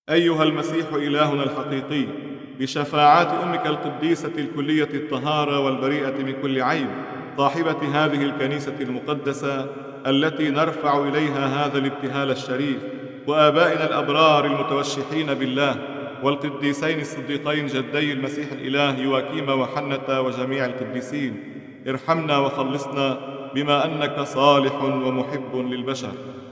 أيها المسيح إلهنا الحقيقي، بشفاعات أمك القديسة الكلية الطهارة والبريئة من كل عيب، صاحبة هذه الكنيسة المقدسة التي نرفع إليها هذا الابتهال الشريف، وآبائنا الأبرار المتوشحين بالله، والقديسين الصديقين جدي المسيح الإله يواكيم وحنة وجميع القديسين، ارحمنا وخلصنا بما أنك صالح ومحب للبشر.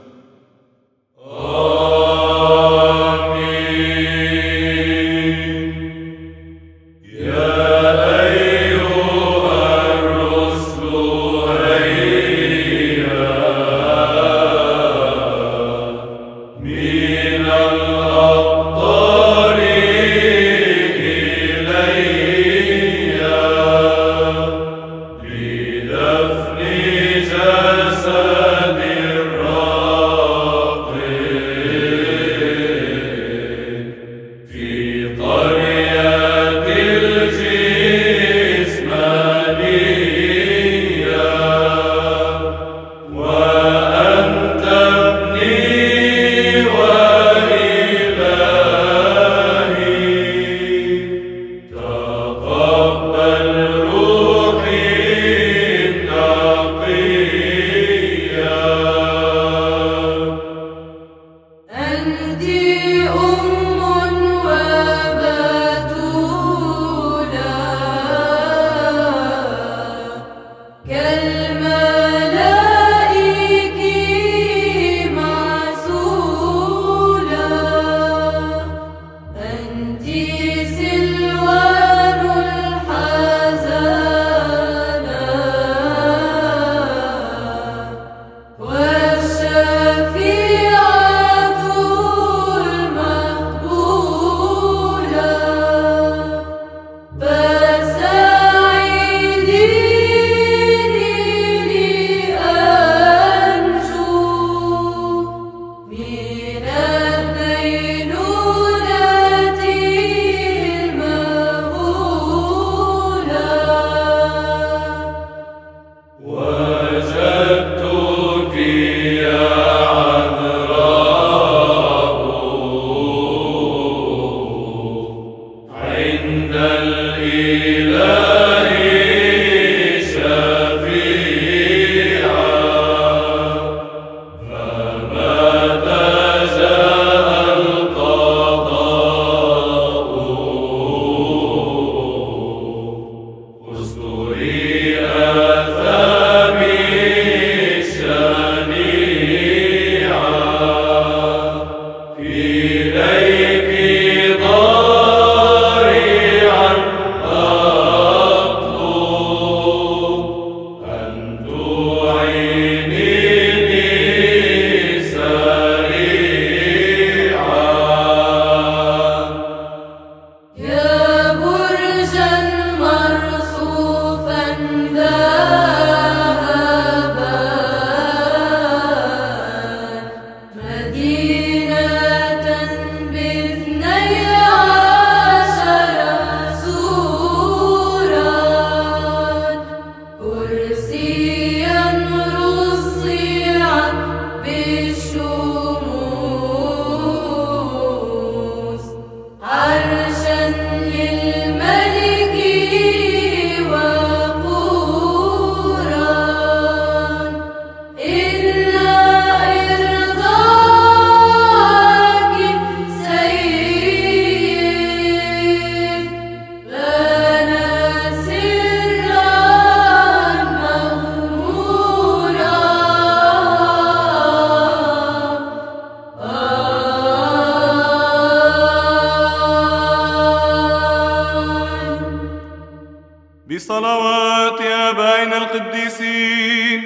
بصلوات آبائنا القديسين،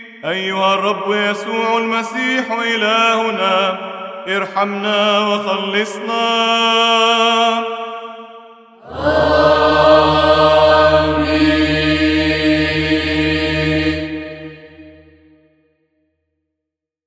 أيها الرب يسوع المسيح إلهنا، ارحمنا وخلصنا.